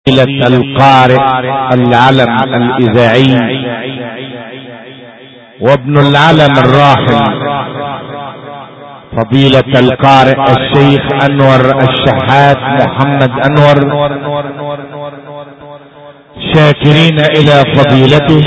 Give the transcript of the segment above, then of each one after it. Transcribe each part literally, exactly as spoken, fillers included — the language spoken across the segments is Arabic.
فضيلة القارئ العلم الإذاعي وابن العلم الراحل فضيلة القارئ الشيخ أنور الشحات محمد أنور، شاكرين إلى فضيلته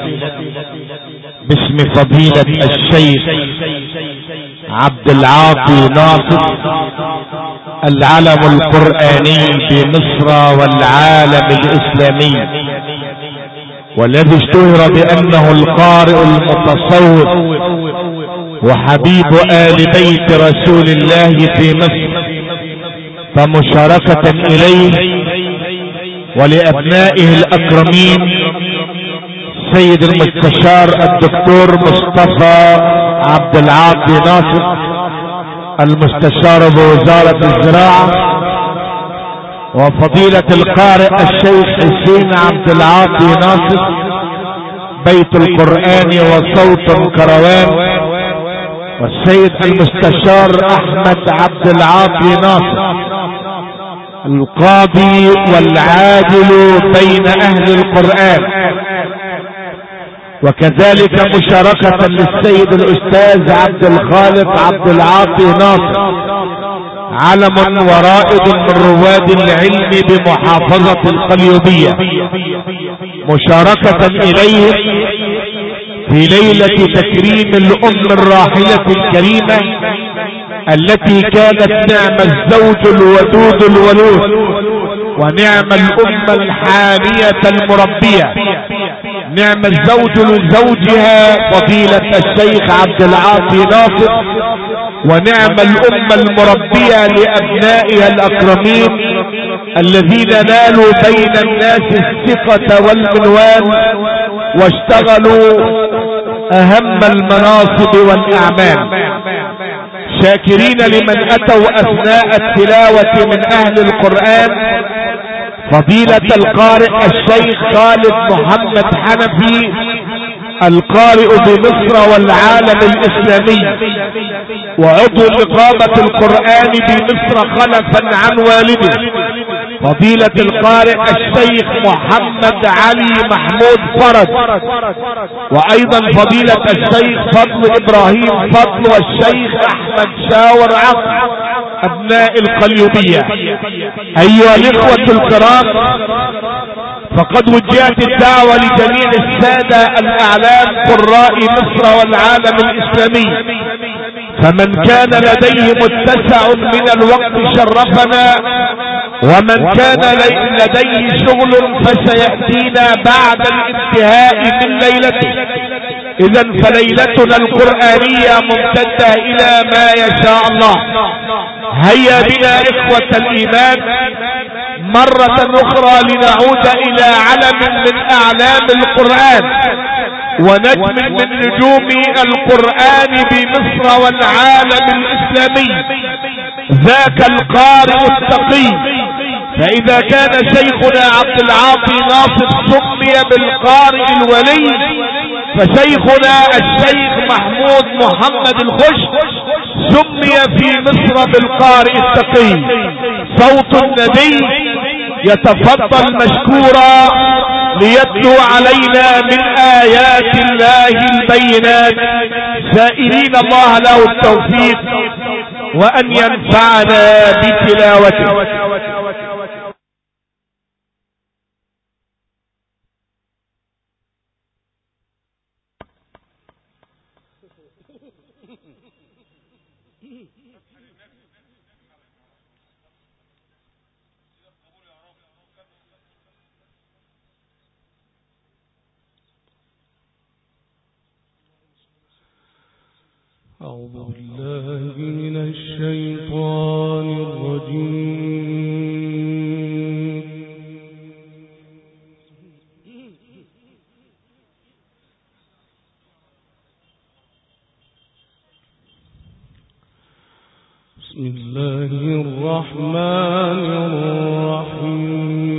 باسم فضيلة الشيخ عبد العاطي ناصر العلم القرآني بمصر والعالم الإسلامي، والذي اشتهر بأنه القارئ المتصوف وحبيب آل بيت رسول الله في مصر، فمشاركة إليه ولأبنائه الأكرمين سيد المستشار الدكتور مصطفى عبد العاطي ناصر المستشار بوزارة الزراعة، وفضيلة القارئ الشيخ حسين عبد العاطي ناصر بيت القرآن وصوت كروان، والسيد المستشار احمد عبد العاطي ناصر القاضي والعادل بين اهل القرآن، وكذلك مشاركة للسيد الاستاذ عبد الخالق عبد العاطي ناصر علم ورائد من رواد العلم بمحافظة القليوبية، مشاركة اليه في ليلة تكريم الام الراحلة الكريمة التي كانت نعم الزوج الودود الولود ونعم الام الحانية المربية، نعم الزوج لزوجها فضيلة الشيخ عبد العاطي ناصر، ونعم الام المربية لابنائها الاكرمين الذين نالوا بين الناس الثقة والمنوال واشتغلوا اهم المناصب والاعمال، شاكرين لمن اتوا اثناء التلاوة من اهل القرآن فضيلة القارئ الشيخ خالد محمد حنفي القارئ بمصر والعالم الاسلامي وعضو نقابة القرآن بمصر خلفا عن والده فضيلة القارئ الشيخ محمد علي محمود فرج، وايضا فضيلة الشيخ فضل ابراهيم فضل والشيخ احمد شاور عقل ابناء القليوبية. ايها الاخوة الكرام، فقد وجهت الدعوة لجميع السادة الاعلام قراء مصر والعالم الاسلامي، فمن كان لديه متسع من الوقت شرفنا، ومن كان لديه شغل فسيأتينا بعد الانتهاء من ليلته. اذا فليلتنا القرآنية ممتدة الى ما يشاء الله. هيا بنا اخوة الايمان مرة اخرى لنعود الى علم من اعلام القرآن ونجم من نجوم القرآن بمصر والعالم الاسلامي، ذاك القارئ التقي. فاذا كان شيخنا عبد العاطي ناصر سمي بالقارئ الولي، فشيخنا الشيخ محمود محمد الخش سمي في مصر بالقارئ التقي. صوت النبي يتفضل مشكورا ليتلو علينا من آيات الله البينات، سائلين الله له التوفيق وأن ينفعنا بتلاوته. أعوذ بالله من الشيطان الرجيم. بسم الله الرحمن الرحيم.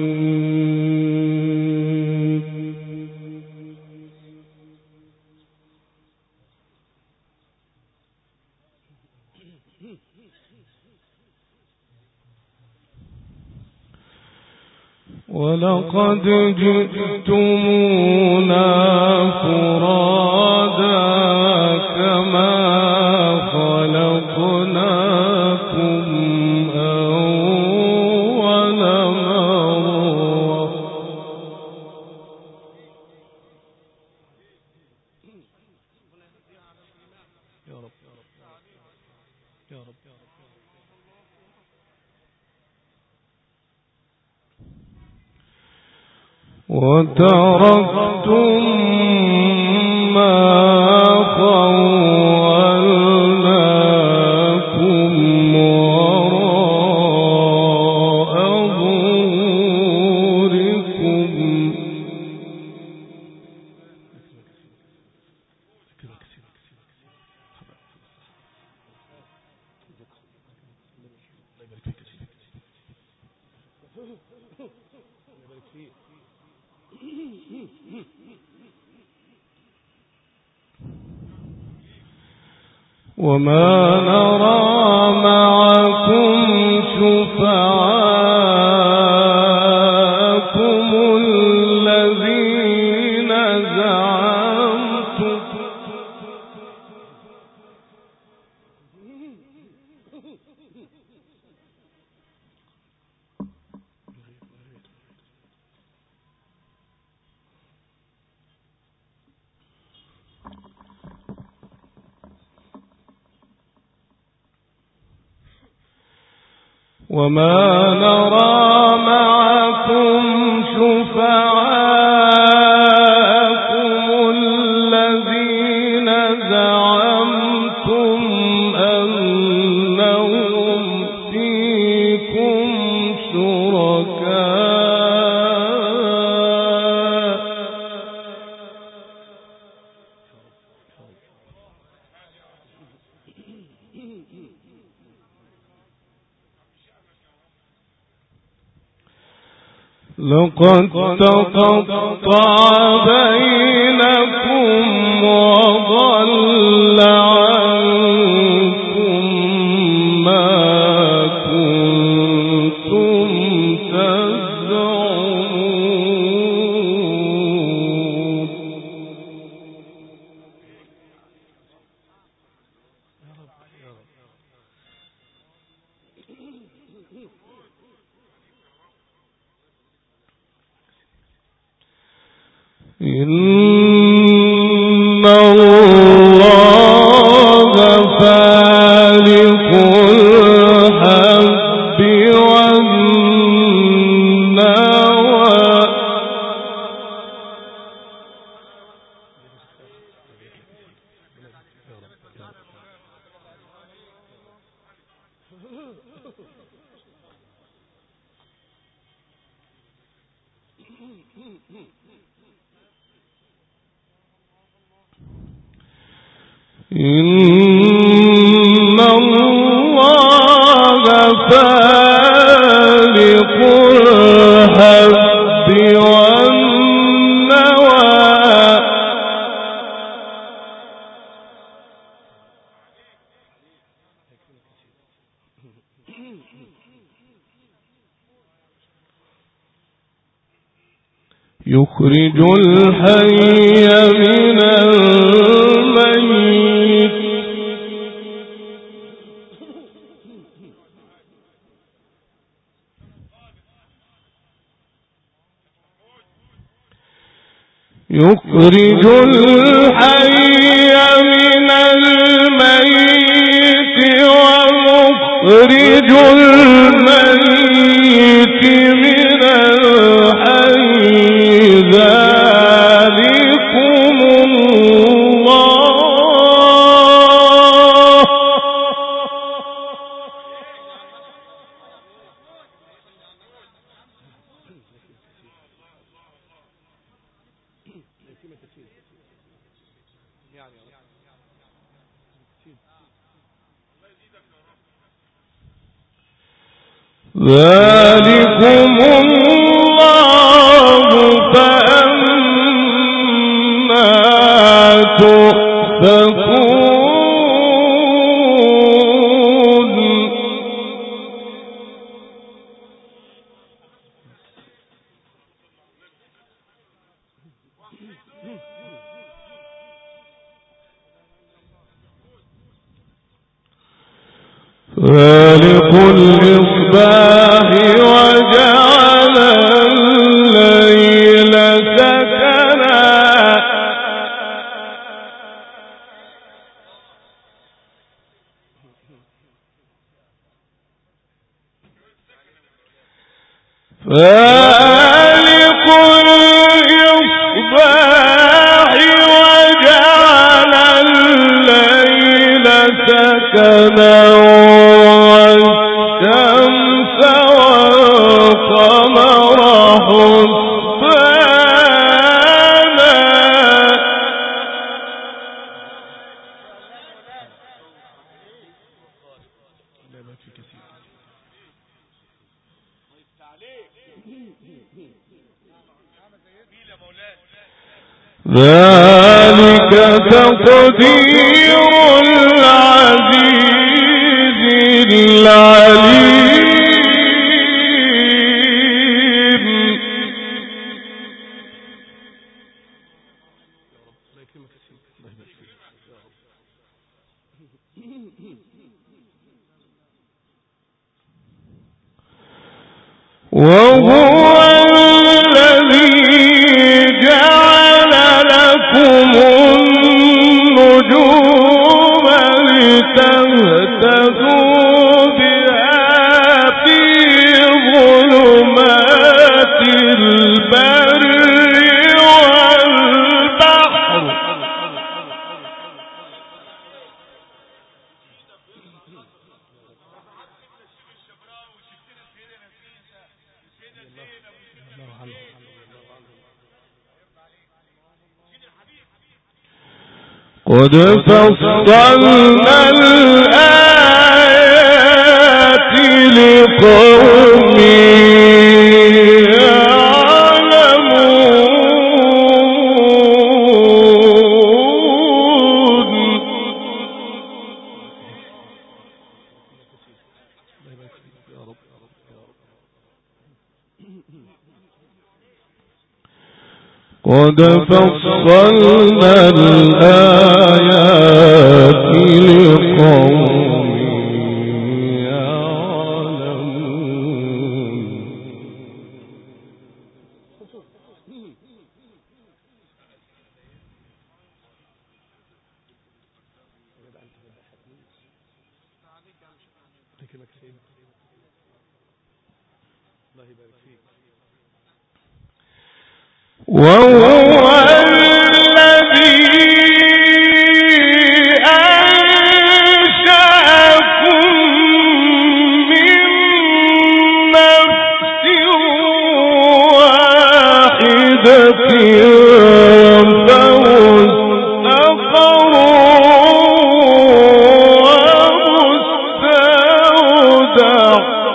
و ولقد جئتمونا فرادا كما خلقناكم أول مرة يا رب يا رب وتركتم ما خولناكم وراء ظهوركم وما نرى معكم شفعاءكم الذين زعمتم وما نرى معكم شفعاءكم الذين زعمتم أنهم فيكم شركاء لقد تقطع بينكم وضل عنكم ما كنتم تزعمون إن الله فالق الحب والنوى إن الله فالق الحب والنوى يخرج الحي من الميت يخرج الحي من الميت ومخرج الميت من الحي ذلكم الله ذلكم الله فأنا تؤفكون فالق الإصباح وجعل الليل سكنا فالق الإصباح وجعل الليل سكنا ذلك تقدير العزيز العليم. وهو الذي جعل لكم النجوم لتهتدوا بها في ظلمات البر والبحر. قد فصلنا الآيات لقوم قد فصلنا الآيات لقوم يعلمون. وهو الذي أنشأكم من نفس واحدة فمستقر ومستودع.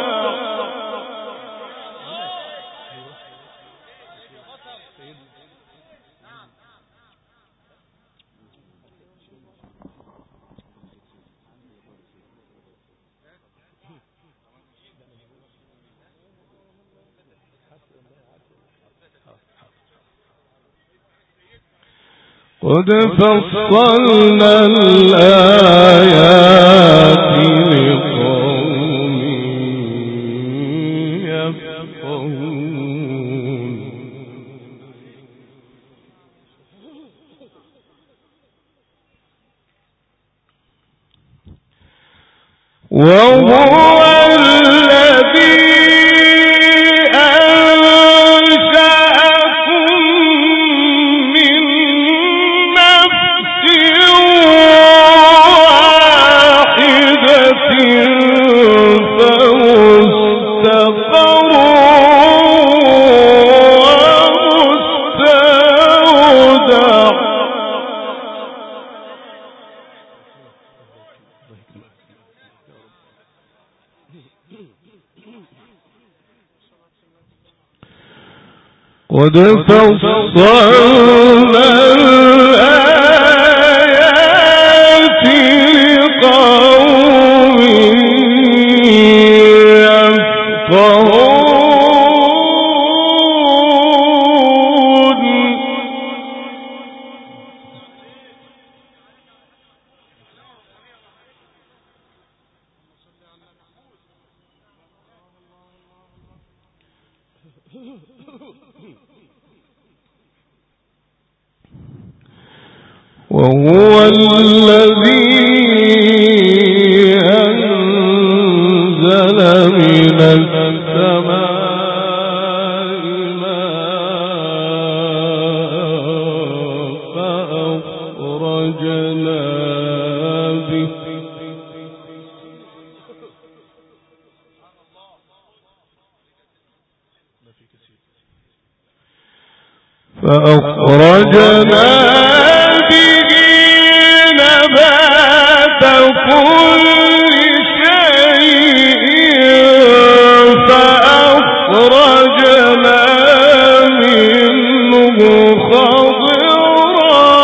قد فصلنا الآيات لقوم يفقهون. وهو الذي قد فصلنا الآيات لقوم يفقهون. وهو الذي أنزل من السماء ماء فأخرجنا به فأخرجنا به نبات كل شيء فأخرجنا منه خضرا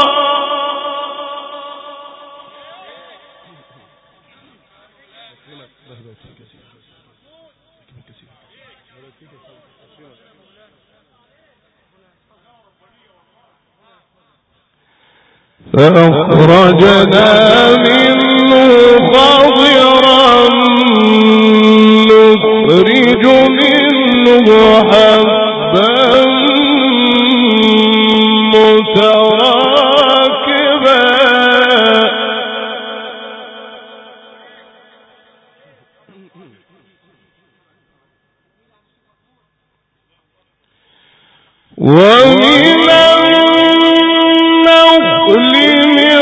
فأخرجنا منه خضرا نخرج منه حبا متراكبا ومن النخل من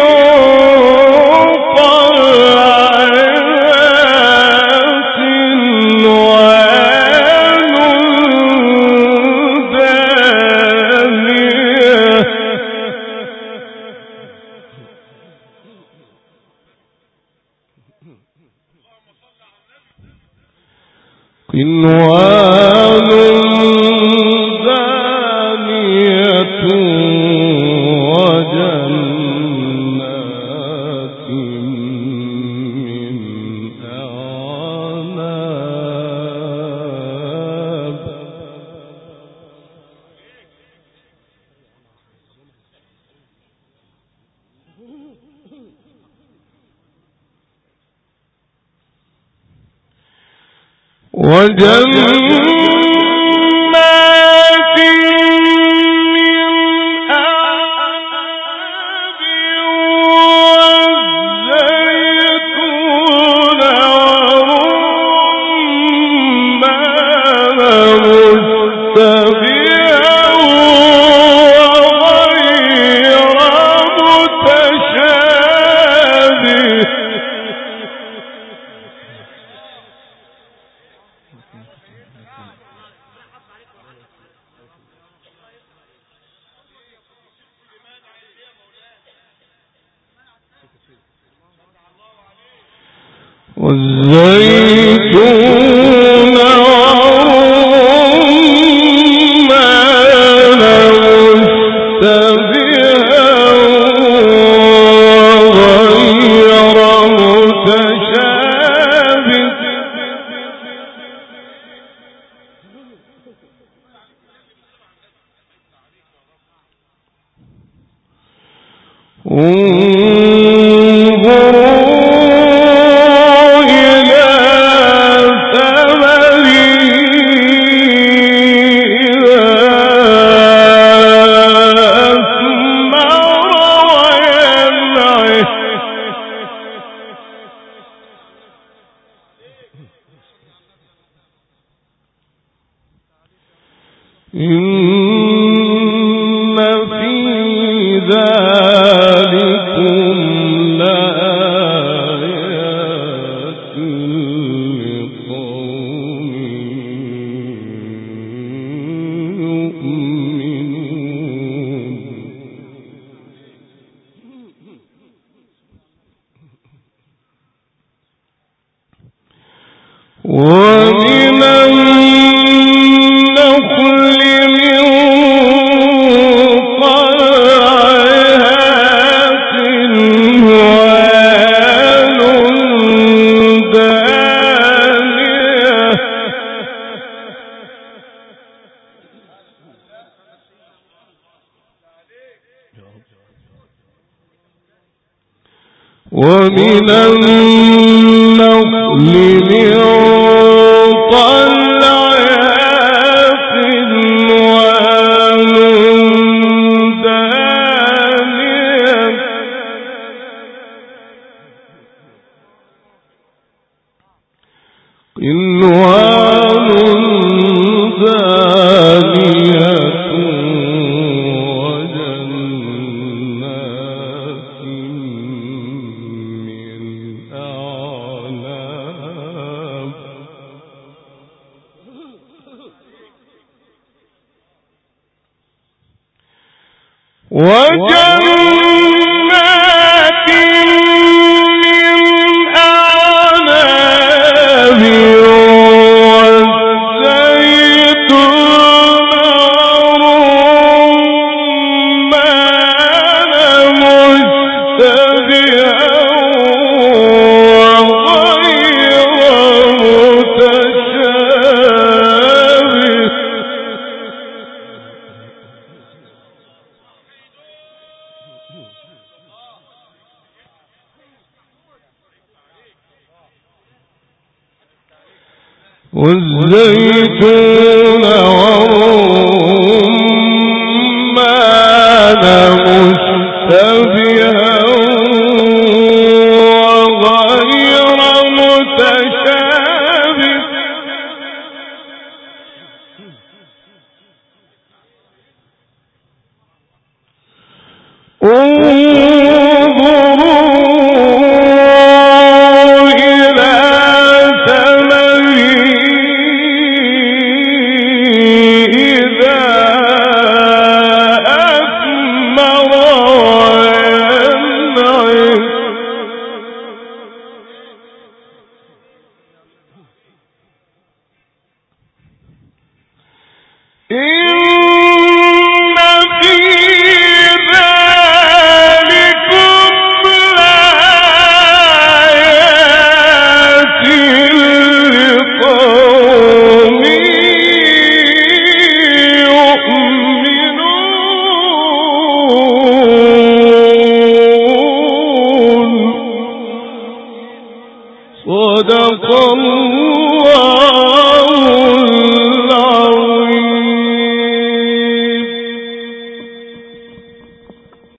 طلعها قنوان دانية قنوان وجنات من أعناب وجنات والزيتون والرمان مشتبها وغير متشابه إن في ذلكم لآيات لقوم يؤمنون ومن النخل من طلعها قنوان دانية ومن النخل من طلعها قنوان وجنات من أعناب والزيتون والرمان مشتبها وغير متشابه صدق الله